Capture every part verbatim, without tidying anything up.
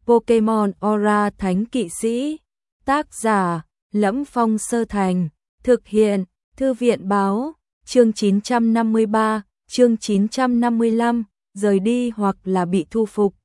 Pokemon Aura Thánh Kỵ Sĩ. Tác giả: Lẫm Phong Sơ Thành. Thực hiện: Thư viện báo. Chương chín trăm năm mươi ba, chương chín trăm năm mươi lăm, rời đi hoặc là bị thu phục.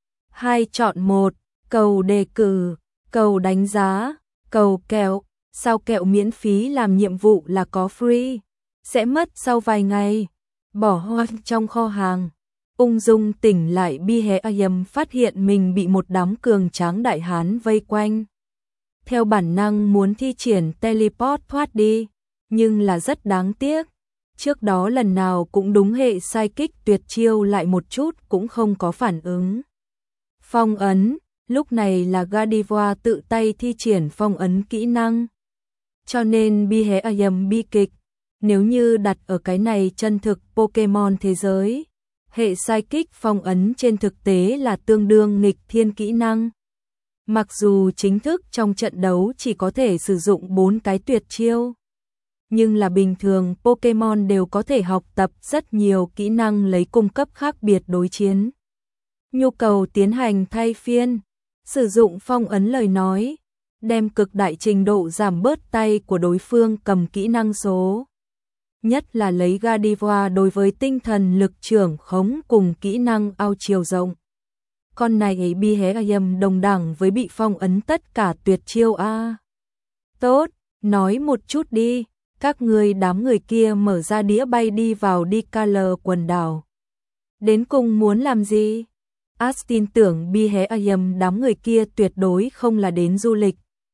Hai chọn một, cầu đề cử, cầu đánh giá, cầu kẹo. Sao kẹo miễn phí làm nhiệm vụ là có free, sẽ mất sau vài ngày. Bỏ hoang trong kho hàng. Ung dung tỉnh lại, Bi Hé Ayam phát hiện mình bị một đám cường tráng đại hán vây quanh. Theo bản năng muốn thi triển teleport thoát đi, nhưng là rất đáng tiếc. Trước đó lần nào cũng đúng hệ sai kích tuyệt chiêu lại một chút cũng không có phản ứng. Phong ấn, lúc này là Gardevoir tự tay thi triển phong ấn kỹ năng. Cho nên Bi Hé Ayam bi kịch, nếu như đặt ở cái này chân thực Pokemon thế giới, hệ sai kích phong ấn trên thực tế là tương đương nghịch thiên kỹ năng. Mặc dù chính thức trong trận đấu chỉ có thể sử dụng bốn cái tuyệt chiêu, nhưng là bình thường Pokemon đều có thể học tập rất nhiều kỹ năng lấy cung cấp khác biệt đối chiến. Nhu cầu tiến hành thay phiên, sử dụng phong ấn lời nói, đem cực đại trình độ giảm bớt tay của đối phương cầm kỹ năng số. Nhất là lấy Gardevoir đối với tinh thần lực trưởng khống cùng kỹ năng ao chiều rộng. Con này ấy Bi Hé Ayam đồng đẳng với bị phong ấn tất cả tuyệt chiêu a. Tốt, nói một chút đi, các người đám người kia mở ra đĩa bay đi vào đi Color quần đảo. Đến cùng muốn làm gì? Ash tin tưởng Bi Hé Ayam đám người kia tuyệt đối không là đến du lịch.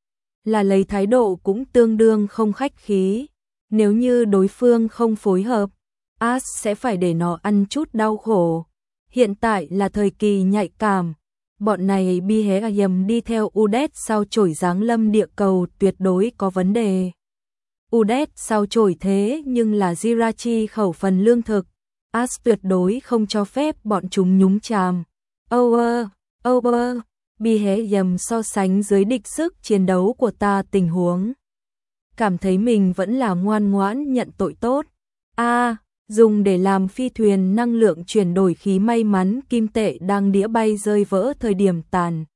Là lấy thái độ cũng tương đương không khách khí. Nếu như đối phương không phối hợp, Ash sẽ phải để nó ăn chút đau khổ. Hiện tại là thời kỳ nhạy cảm. Bọn này Bi Hé Ayam đi theo Udet sao chổi giáng lâm địa cầu tuyệt đối có vấn đề. Udet sao chổi thế nhưng là Jirachi khẩu phần lương thực. Ash tuyệt đối không cho phép bọn chúng nhúng chàm. Over, over, Bi Hé Ayam so sánh dưới địch sức chiến đấu của ta tình huống. Cảm thấy mình vẫn là ngoan ngoãn nhận tội tốt. A, à, dùng để làm phi thuyền năng lượng chuyển đổi khí may mắn kim tệ đang đĩa bay rơi vỡ thời điểm tàn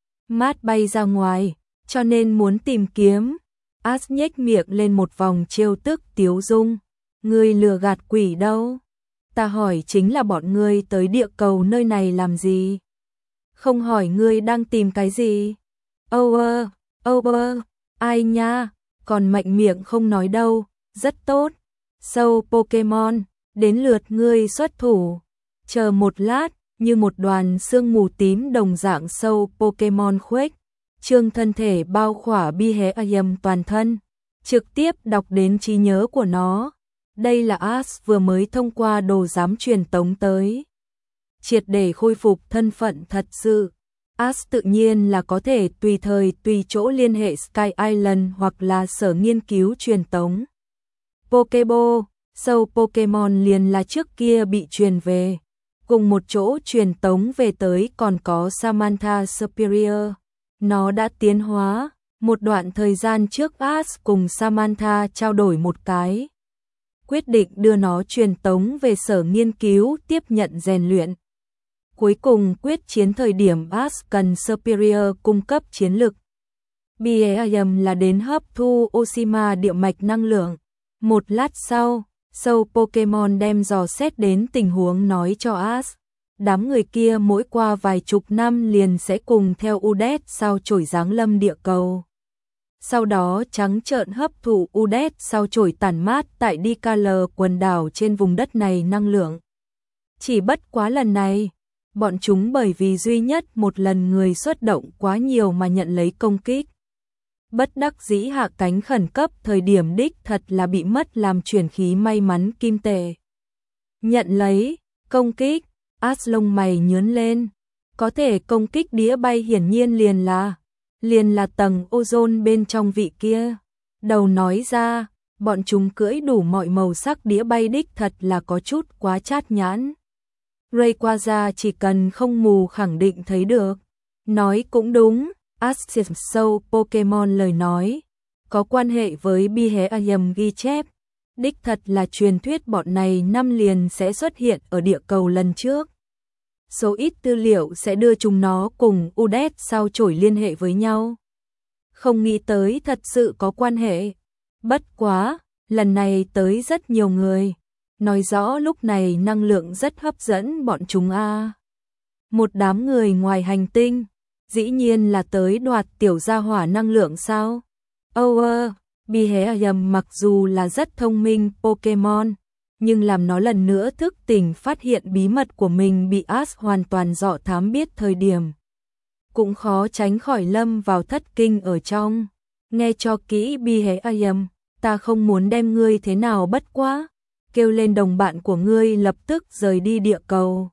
mát bay ra ngoài, cho nên muốn tìm kiếm. Ash nhếch miệng lên một vòng trêu tức tiếu dung. Ngươi lừa gạt quỷ đâu? Ta hỏi chính là bọn ngươi tới địa cầu nơi này làm gì? Không hỏi ngươi đang tìm cái gì? Over, over, ai nha? Còn mạnh miệng không nói đâu, rất tốt. Sâu Pokemon, đến lượt ngươi xuất thủ. Chờ một lát, như một đoàn sương mù tím đồng dạng sâu Pokemon khuếch trương thân thể bao khỏa Bi Hé Ayam toàn thân, trực tiếp đọc đến trí nhớ của nó. Đây là Ash vừa mới thông qua đồ giám truyền tống tới. Triệt để khôi phục thân phận thật sự. Ash tự nhiên là có thể tùy thời tùy chỗ liên hệ Sky Island hoặc là sở nghiên cứu truyền tống. Pokeball, sâu Pokemon liền là trước kia bị truyền về. Cùng một chỗ truyền tống về tới còn có Samantha Superior. Nó đã tiến hóa. Một đoạn thời gian trước Ash cùng Samantha trao đổi một cái. Quyết định đưa nó truyền tống về sở nghiên cứu tiếp nhận rèn luyện. Cuối cùng quyết chiến thời điểm Ash cần Superior cung cấp chiến lực. Bi Hé Ayam là đến hấp thu Oshima địa mạch năng lượng. Một lát sau, sâu Pokemon đem dò xét đến tình huống nói cho Ash. Đám người kia mỗi qua vài chục năm liền sẽ cùng theo Udet sao chổi giáng lâm địa cầu. Sau đó trắng trợn hấp thụ Udet sao chổi tản mát tại đi Color quần đảo trên vùng đất này năng lượng. Chỉ bất quá lần này, bọn chúng bởi vì duy nhất một lần người xuất động quá nhiều mà nhận lấy công kích. Bất đắc dĩ hạ cánh khẩn cấp thời điểm đích thật là bị mất làm chuyển khí may mắn kim tệ. Nhận lấy, công kích, Ash lông mày nhướn lên. Có thể công kích đĩa bay hiển nhiên liền là, liền là tầng ozone bên trong vị kia. Đầu nói ra, bọn chúng cưỡi đủ mọi màu sắc đĩa bay đích thật là có chút quá chát nhãn. Rayquaza chỉ cần không mù khẳng định thấy được. Nói cũng đúng, Ash sâu Pokemon lời nói. Có quan hệ với Bi Hé Ayam ghi chép. Đích thật là truyền thuyết bọn này năm liền sẽ xuất hiện ở địa cầu lần trước. số ít tư liệu sẽ đưa chúng nó cùng u đê e tê sao chổi liên hệ với nhau. Không nghĩ tới thật sự có quan hệ. Bất quá, lần này tới rất nhiều người. Nói rõ lúc này năng lượng rất hấp dẫn bọn chúng a. À. Một đám người ngoài hành tinh, dĩ nhiên là tới đoạt tiểu gia hỏa năng lượng sao? Over, Beheeyem mặc dù là rất thông minh Pokemon, nhưng làm nó lần nữa thức tỉnh phát hiện bí mật của mình bị Ash hoàn toàn dọ thám biết thời điểm. Cũng khó tránh khỏi lâm vào thất kinh ở trong. Nghe cho kỹ Beheeyem, ta không muốn đem ngươi thế nào bất quá. Kêu lên đồng bạn của ngươi lập tức rời đi địa cầu.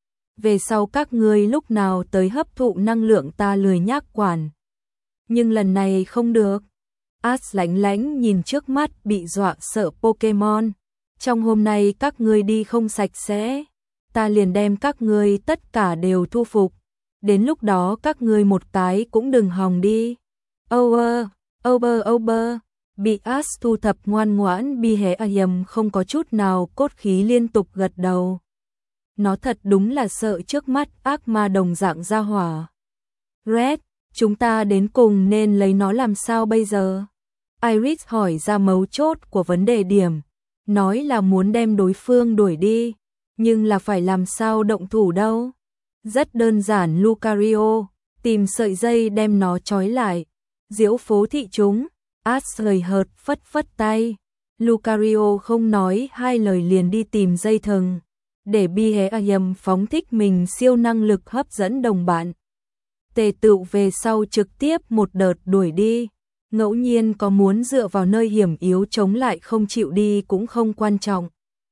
Về sau các ngươi lúc nào tới hấp thụ năng lượng ta lười nhác quản. Nhưng lần này không được. Ash lạnh lẽn nhìn trước mắt bị dọa sợ Pokemon. Trong hôm nay các ngươi đi không sạch sẽ, ta liền đem các ngươi tất cả đều thu phục. Đến lúc đó các ngươi một cái cũng đừng hòng đi. Over, over, over. Bị Ash thu thập ngoan ngoãn, Beheeyem không có chút nào cốt khí liên tục gật đầu. Nó thật đúng là sợ trước mắt ác ma đồng dạng ra hỏa. Red, chúng ta đến cùng nên lấy nó làm sao bây giờ? Iris hỏi ra mấu chốt của vấn đề điểm. Nói là muốn đem đối phương đuổi đi, nhưng là phải làm sao động thủ đâu? Rất đơn giản Lucario, tìm sợi dây đem nó trói lại. Diễu phố thị chúng, Ash hời hợt phất phất tay. Lucario không nói hai lời liền đi tìm dây thừng, để Beheeyem phóng thích mình siêu năng lực hấp dẫn đồng bạn. Tề tựu về sau trực tiếp một đợt đuổi đi. Ngẫu nhiên có muốn dựa vào nơi hiểm yếu chống lại không chịu đi cũng không quan trọng.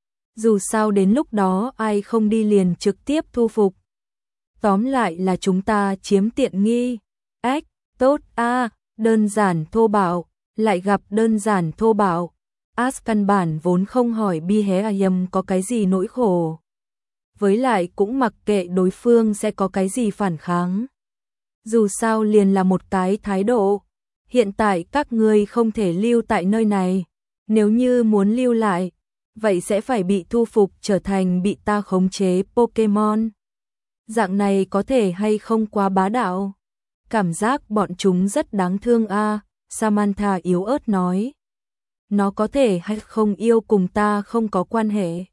Dù sao đến lúc đó ai không đi liền trực tiếp thu phục. Tóm lại là chúng ta chiếm tiện nghi. Ếch, tốt a, à, đơn giản thô bạo, lại gặp đơn giản thô bạo. Ash căn bản vốn không hỏi Beheeyem có cái gì nỗi khổ. Với lại cũng mặc kệ đối phương sẽ có cái gì phản kháng. Dù sao liền là một cái thái độ. Hiện tại các ngươi không thể lưu tại nơi này. Nếu như muốn lưu lại, vậy sẽ phải bị thu phục trở thành bị ta khống chế Pokemon. Dạng này có thể hay không quá bá đạo? Cảm giác bọn chúng rất đáng thương a, à, Samantha yếu ớt nói. Nó có thể hay không yêu cùng ta không có quan hệ.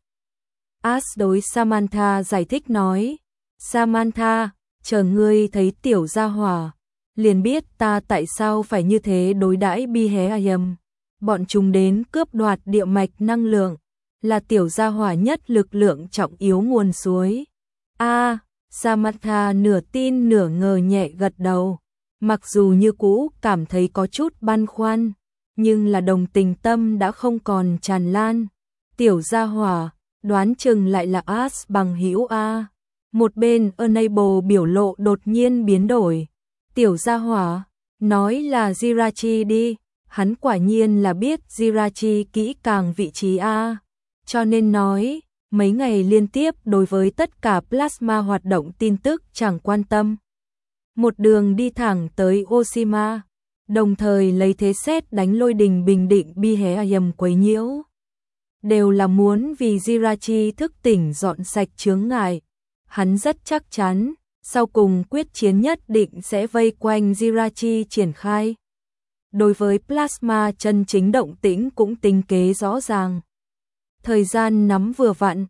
Ash đối Samantha giải thích nói. Samantha, chờ ngươi thấy tiểu gia hỏa, liền biết ta tại sao phải như thế đối đãi Beheeyem. Bọn chúng đến cướp đoạt địa mạch năng lượng, là tiểu gia hỏa nhất lực lượng trọng yếu nguồn suối. A, à, Samantha nửa tin nửa ngờ nhẹ gật đầu, mặc dù như cũ cảm thấy có chút băn khoăn, nhưng là đồng tình tâm đã không còn tràn lan. Tiểu gia hỏa, đoán chừng lại là Ash bằng hữu a. Một bên Enable biểu lộ đột nhiên biến đổi. Tiểu gia hỏa, nói là Jirachi đi, hắn quả nhiên là biết Jirachi kỹ càng vị trí a, cho nên nói, mấy ngày liên tiếp đối với tất cả plasma hoạt động tin tức chẳng quan tâm. Một đường đi thẳng tới Oshima, đồng thời lấy thế xét đánh lôi đình bình định Beheeyem quấy nhiễu. Đều là muốn vì Jirachi thức tỉnh dọn sạch chướng ngại. Hắn rất chắc chắn, sau cùng quyết chiến nhất định sẽ vây quanh Jirachi triển khai. Đối với plasma chân chính động tĩnh cũng tính kế rõ ràng. Thời gian nắm vừa vặn,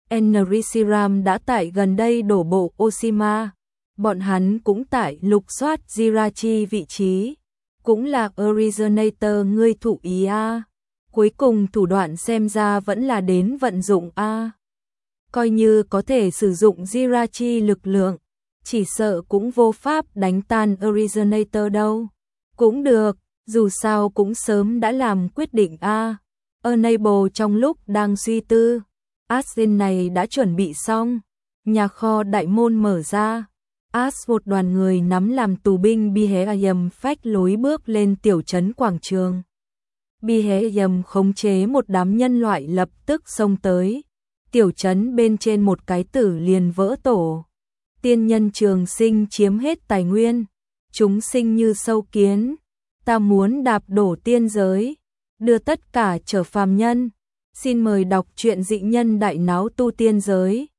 Enrisiram đã tại gần đây đổ bộ Oshima. Bọn hắn cũng tại lục soát Jirachi vị trí. Cũng là Originator ngươi thủ ý a. Cuối cùng thủ đoạn xem ra vẫn là đến vận dụng a. Coi như có thể sử dụng Jirachi lực lượng, chỉ sợ cũng vô pháp đánh tan Originator đâu. Cũng được, dù sao cũng sớm đã làm quyết định a. Enable trong lúc đang suy tư, Ashen này đã chuẩn bị xong, nhà kho đại môn mở ra. Ash một đoàn người nắm làm tù binh Beheeyem phách lối bước lên tiểu trấn quảng trường. Beheeyem khống chế một đám nhân loại lập tức xông tới. Tiểu trấn bên trên một cái tử liền vỡ tổ. Tiên nhân trường sinh chiếm hết tài nguyên. Chúng sinh như sâu kiến. Ta muốn đạp đổ tiên giới. Đưa tất cả trở phàm nhân. Xin mời đọc truyện dị nhân đại náo tu tiên giới.